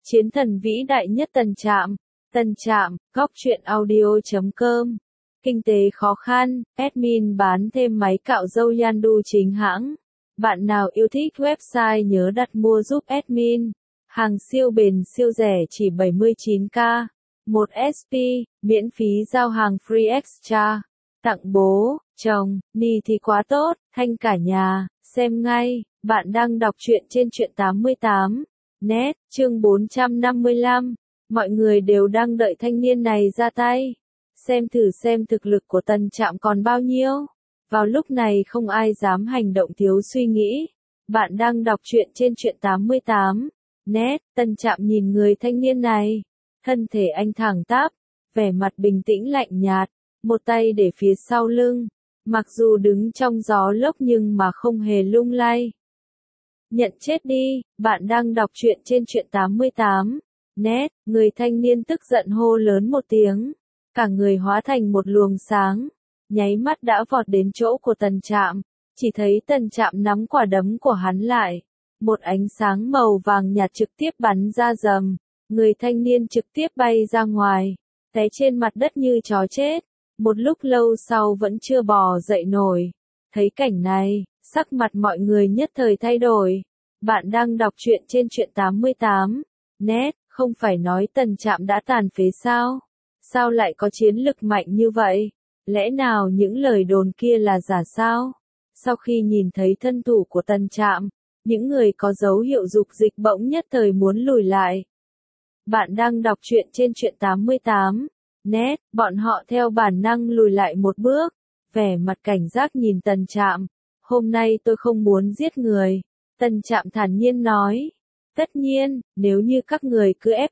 Chiến thần vĩ đại nhất Tần Trạm. Tần Trạm, góc truyện audio.com. Kinh tế khó khăn, admin bán thêm máy cạo râu Yandu chính hãng. Bạn nào yêu thích website nhớ đặt mua giúp admin. Hàng siêu bền siêu rẻ chỉ 79k. 1 SP, miễn phí giao hàng free extra. Tặng bố, chồng, ni thì quá tốt, thanh cả nhà, xem ngay. Bạn đang đọc truyện trên truyện 88. Net, chương 455. Mọi người đều đang đợi thanh niên này ra tay. Xem thử xem thực lực của Tần Trạm còn bao nhiêu. Vào lúc này không ai dám hành động thiếu suy nghĩ. Bạn đang đọc truyện trên truyện 88. Net, Tần Trạm nhìn người thanh niên này. Thân thể anh thẳng tắp, vẻ mặt bình tĩnh lạnh nhạt, một tay để phía sau lưng. Mặc dù đứng trong gió lốc nhưng mà không hề lung lay. Nhận chết đi, bạn đang đọc truyện trên truyện 88. Net, người thanh niên tức giận hô lớn một tiếng. Cả người hóa thành một luồng sáng. Nháy mắt đã vọt đến chỗ của Tần Trạm. Chỉ thấy Tần Trạm nắm quả đấm của hắn lại. Một ánh sáng màu vàng nhạt trực tiếp bắn ra rầm. Người thanh niên trực tiếp bay ra ngoài. Té trên mặt đất như chó chết. Một lúc lâu sau vẫn chưa bò dậy nổi. Thấy cảnh này, sắc mặt mọi người nhất thời thay đổi. Bạn đang đọc truyện trên truyện 88. Net, không phải nói Tần Trạm đã tàn phế sao? Sao lại có chiến lực mạnh như vậy? Lẽ nào những lời đồn kia là giả sao? Sau khi nhìn thấy thân thủ của Tần Trạm, những người có dấu hiệu dục dịch bỗng nhất thời muốn lùi lại. Bạn đang đọc truyện trên truyện 88. Net, bọn họ theo bản năng lùi lại một bước. Vẻ mặt cảnh giác nhìn Tần Trạm. Hôm nay tôi không muốn giết người. Tần Trạm thản nhiên nói. Tất nhiên, nếu như các người cứ ép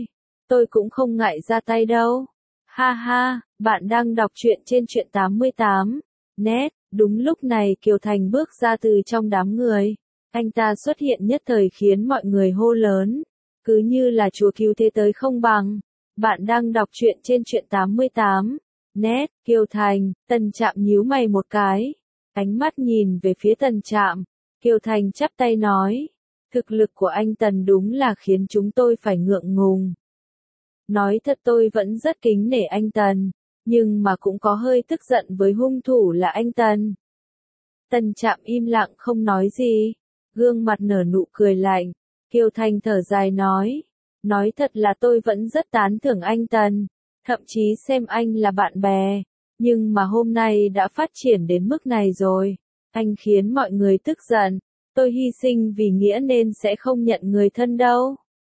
tôi cũng không ngại ra tay đâu. Ha ha, bạn đang đọc truyện trên truyện 88. Net, đúng lúc này Kiều Thành bước ra từ trong đám người. Anh ta xuất hiện nhất thời khiến mọi người hô lớn. Cứ như là chúa cứu thế tới không bằng. Bạn đang đọc truyện trên truyện 88. Net, Kiều Thành, Tần Trạm nhíu mày một cái. Ánh mắt nhìn về phía Tần Trạm. Kiều Thành chắp tay nói. Thực lực của anh Tần đúng là khiến chúng tôi phải ngượng ngùng. Nói thật tôi vẫn rất kính nể anh Tần, nhưng mà cũng có hơi tức giận với hung thủ là anh Tần. Tần Trạm im lặng không nói gì, gương mặt nở nụ cười lạnh. Kiều Thành thở dài nói. Nói thật là tôi vẫn rất tán thưởng anh Tần, thậm chí xem anh là bạn bè. Nhưng mà hôm nay đã phát triển đến mức này rồi. Anh khiến mọi người tức giận. Tôi hy sinh vì nghĩa nên sẽ không nhận người thân đâu.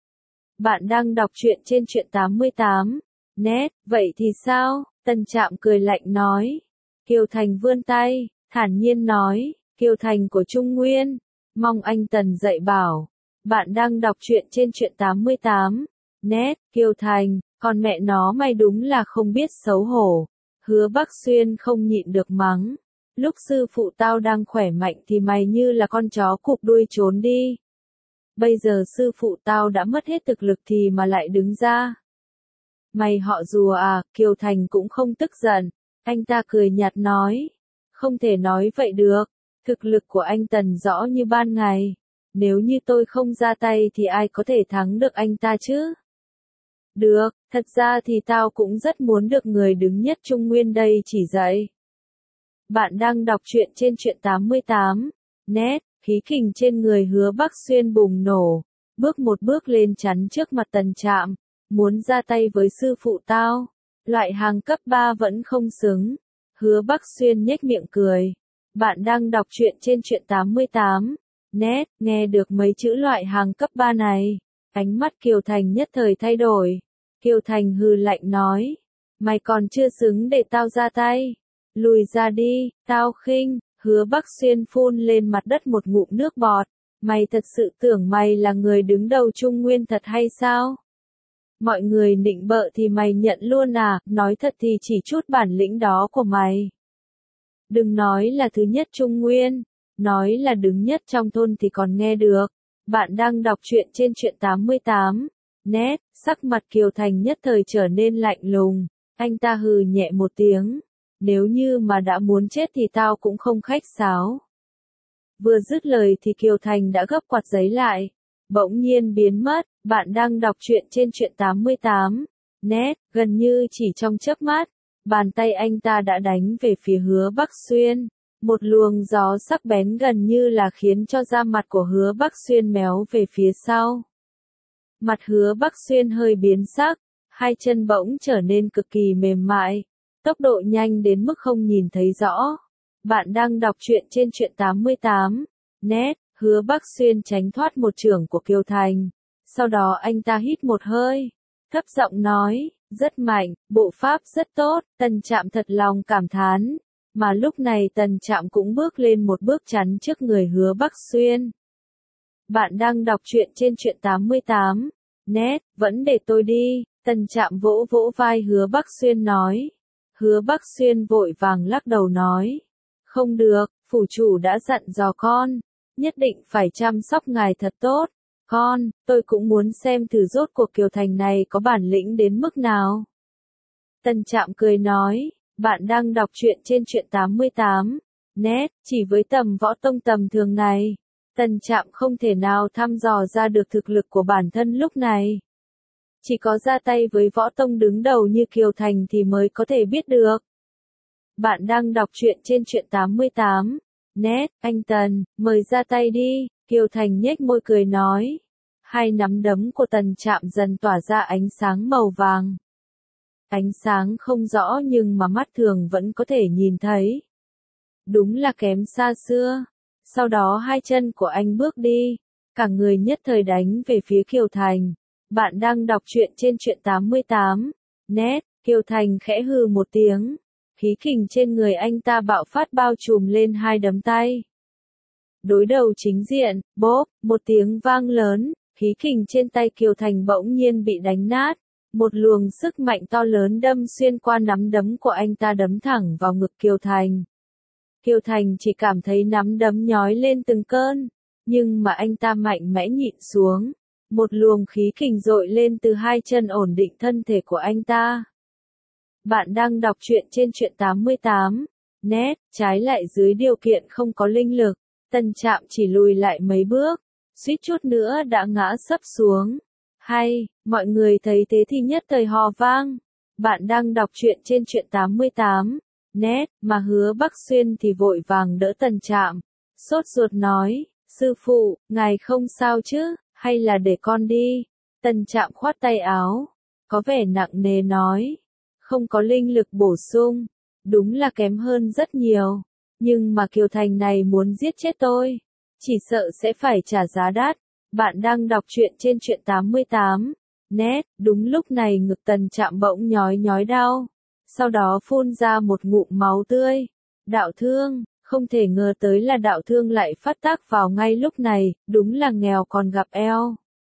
Bạn đang đọc truyện trên truyện 88. Net, vậy thì sao? Tần Trạm cười lạnh nói. Kiều Thành vươn tay, thản nhiên nói. Kiều Thành của Trung Nguyên. Mong anh Tần dạy bảo. Bạn đang đọc truyện trên truyện 88. Net, Kiều Thành, con mẹ nó mày đúng là không biết xấu hổ. Hứa Bắc Xuyên không nhịn được mắng. Lúc sư phụ tao đang khỏe mạnh thì mày như là con chó cụp đuôi trốn đi. Bây giờ sư phụ tao đã mất hết thực lực thì mà lại đứng ra. Mày họ rùa à? Kiều Thành cũng không tức giận. Anh ta cười nhạt nói. Không thể nói vậy được. Thực lực của anh Tần rõ như ban ngày. Nếu như tôi không ra tay thì ai có thể thắng được anh ta chứ? Được, thật ra thì tao cũng rất muốn được người đứng nhất Trung Nguyên đây chỉ dạy. Bạn đang đọc truyện trên truyện 88. Net, khí kình trên người Hứa Bắc Xuyên bùng nổ. Bước một bước lên chắn trước mặt Tần Trạm. Muốn ra tay với sư phụ tao. Loại hàng cấp 3 vẫn không xứng. Hứa Bắc Xuyên nhếch miệng cười. Bạn đang đọc truyện trên truyện 88. Net, nghe được mấy chữ loại hàng cấp 3 này. Ánh mắt Kiều Thành nhất thời thay đổi. Kiều Thành hừ lạnh nói. Mày còn chưa xứng để tao ra tay. Lùi ra đi, tao khinh. Hứa Bắc Xuyên phun lên mặt đất một ngụm nước bọt. Mày thật sự tưởng mày là người đứng đầu Trung Nguyên thật hay sao? Mọi người nịnh bợ thì mày nhận luôn à? Nói thật thì chỉ chút bản lĩnh đó của mày. Đừng nói là thứ nhất Trung Nguyên. Nói là đứng nhất trong thôn thì còn nghe được. Bạn đang đọc truyện trên truyện 88. Net, sắc mặt Kiều Thành nhất thời trở nên lạnh lùng. Anh ta hừ nhẹ một tiếng. Nếu như mà đã muốn chết thì tao cũng không khách sáo. Vừa dứt lời thì Kiều Thành đã gấp quạt giấy lại. bỗng nhiên biến mất. Bạn đang đọc truyện trên truyện 88. Net, gần như chỉ trong chớp mắt, bàn tay anh ta đã đánh về phía Hứa Bắc Xuyên. Một luồng gió sắc bén gần như là khiến cho da mặt của Hứa Bắc Xuyên méo về phía sau. Mặt Hứa Bắc Xuyên hơi biến sắc, hai chân bỗng trở nên cực kỳ mềm mại, tốc độ nhanh đến mức không nhìn thấy rõ. Bạn đang đọc truyện trên truyện 88. Net, Hứa Bắc Xuyên tránh thoát một chưởng của Kiều Thành. Sau đó anh ta hít một hơi, thấp giọng nói, rất mạnh, bộ pháp rất tốt. Tần Trạm thật lòng cảm thán, mà lúc này Tần Trạm cũng bước lên một bước chắn trước người Hứa Bắc Xuyên. Bạn đang đọc truyện trên truyện 88. Net, vẫn để tôi đi. Tần Trạm vỗ vỗ vai Hứa Bắc Xuyên nói. Hứa Bắc Xuyên vội vàng lắc đầu nói, không được, phủ chủ đã dặn dò con, nhất định phải chăm sóc ngài thật tốt. Con, tôi cũng muốn xem thử rốt cuộc Kiều Thành này có bản lĩnh đến mức nào. Tần Trạm cười nói, bạn đang đọc truyện trên truyện 88. Net, chỉ với tầm võ tông tầm thường này, Tần Trạm không thể nào thăm dò ra được thực lực của bản thân lúc này. Chỉ có ra tay với võ tông đứng đầu như Kiều Thành thì mới có thể biết được. Bạn đang đọc truyện trên truyện 88. Net, anh Tần, mời ra tay đi. Kiều Thành nhếch môi cười nói. Hai nắm đấm của Tần Trạm dần tỏa ra ánh sáng màu vàng. Ánh sáng không rõ nhưng mà mắt thường vẫn có thể nhìn thấy. Đúng là kém xa xưa. Sau đó hai chân của anh bước đi, cả người nhất thời đánh về phía Kiều Thành. Bạn đang đọc truyện trên truyện 88. Net, Kiều Thành khẽ hừ một tiếng. Khí kình trên người anh ta bạo phát bao trùm lên hai đấm tay. Đối đầu chính diện, bốp, một tiếng vang lớn, khí kình trên tay Kiều Thành bỗng nhiên bị đánh nát. Một luồng sức mạnh to lớn đâm xuyên qua nắm đấm của anh ta đấm thẳng vào ngực Kiều Thành. Kiều Thành chỉ cảm thấy nắm đấm nhói lên từng cơn, nhưng mà anh ta mạnh mẽ nhịn xuống. Một luồng khí kình dội lên từ hai chân ổn định thân thể của anh ta. Bạn đang đọc truyện trên truyện 88. Net, trái lại dưới điều kiện không có linh lực, Tần Trạm chỉ lùi lại mấy bước, suýt chút nữa đã ngã sấp xuống. Hay, mọi người thấy thế thì nhất thời hò vang. Bạn đang đọc truyện trên truyện 88. Net, mà Hứa Bắc Xuyên thì vội vàng đỡ Tần Trạm, sốt ruột nói, sư phụ, ngài không sao chứ, hay là để con đi. Tần Trạm khoát tay áo, có vẻ nặng nề nói, không có linh lực bổ sung, đúng là kém hơn rất nhiều, nhưng mà Kiều Thành này muốn giết chết tôi, chỉ sợ sẽ phải trả giá đắt. Bạn đang đọc truyện trên truyện 88. Net, đúng lúc này ngực Tần Trạm bỗng nhói nhói đau, sau đó phun ra một ngụm máu tươi. Đạo thương, không thể ngờ tới là đạo thương lại phát tác vào ngay lúc này, đúng là nghèo còn gặp eo.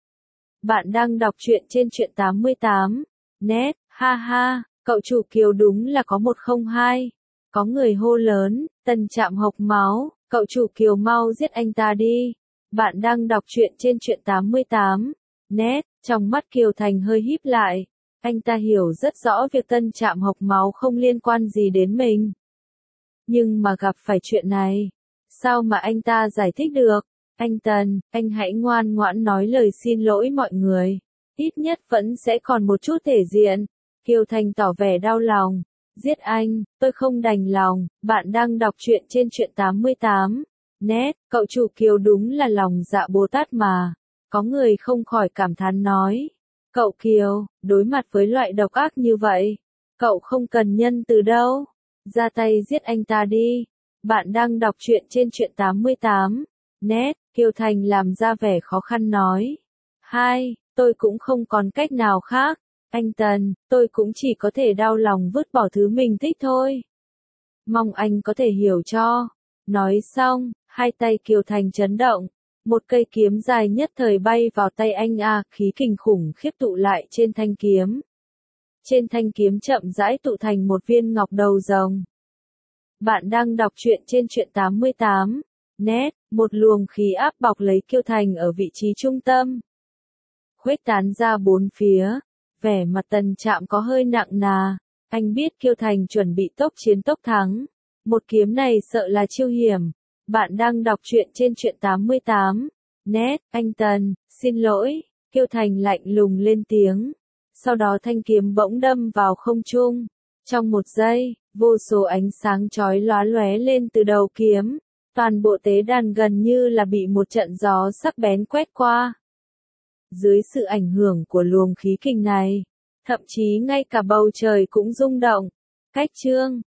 Bạn đang đọc truyện trên truyện 88. Net, ha ha, cậu chủ Kiều đúng là có 102. Có người hô lớn, Tần Trạm hộc máu, cậu chủ Kiều mau giết anh ta đi. Bạn đang đọc truyện trên truyện 88. Net, trong mắt Kiều Thành hơi híp lại. Anh ta hiểu rất rõ việc Tần Trạm hộc máu không liên quan gì đến mình. Nhưng mà gặp phải chuyện này, sao mà anh ta giải thích được? Anh Tần, anh hãy ngoan ngoãn nói lời xin lỗi mọi người. Ít nhất vẫn sẽ còn một chút thể diện. Kiều Thành tỏ vẻ đau lòng. Giết anh, tôi không đành lòng. Bạn đang đọc truyện trên truyện 88. Net, cậu chủ Kiều đúng là lòng dạ Bồ Tát mà. Có người không khỏi cảm thán nói. Cậu Kiều, đối mặt với loại độc ác như vậy, cậu không cần nhân từ đâu. Ra tay giết anh ta đi. Bạn đang đọc truyện trên truyện 88. Net, Kiều Thành làm ra vẻ khó khăn nói. Hai, tôi cũng không còn cách nào khác. Anh Tần, tôi cũng chỉ có thể đau lòng vứt bỏ thứ mình thích thôi. Mong anh có thể hiểu cho. Nói xong, hai tay Kiều Thành chấn động. Một cây kiếm dài nhất thời bay vào tay anh khí kình khủng khiếp tụ lại trên thanh kiếm. Trên thanh kiếm chậm rãi tụ thành một viên ngọc đầu rồng. Bạn đang đọc truyện trên truyện 88. Net, một luồng khí áp bọc lấy Kiều Thành ở vị trí trung tâm, khuếch tán ra bốn phía. Vẻ mặt Tần Trạm có hơi nặng nà. Anh biết Kiều Thành chuẩn bị tốc chiến tốc thắng. Một kiếm này sợ là chiêu hiểm. Bạn đang đọc truyện trên truyện 88. Net, anh Tần, Xin lỗi, Kiêu Thành lạnh lùng lên tiếng. Sau đó thanh kiếm bỗng đâm vào không trung. Trong một giây, vô số ánh sáng chói lóa lóe lên từ đầu kiếm. Toàn bộ tế đàn gần như là bị một trận gió sắc bén quét qua. Dưới sự ảnh hưởng của luồng khí kình này, thậm chí ngay cả bầu trời cũng rung động. Cách chương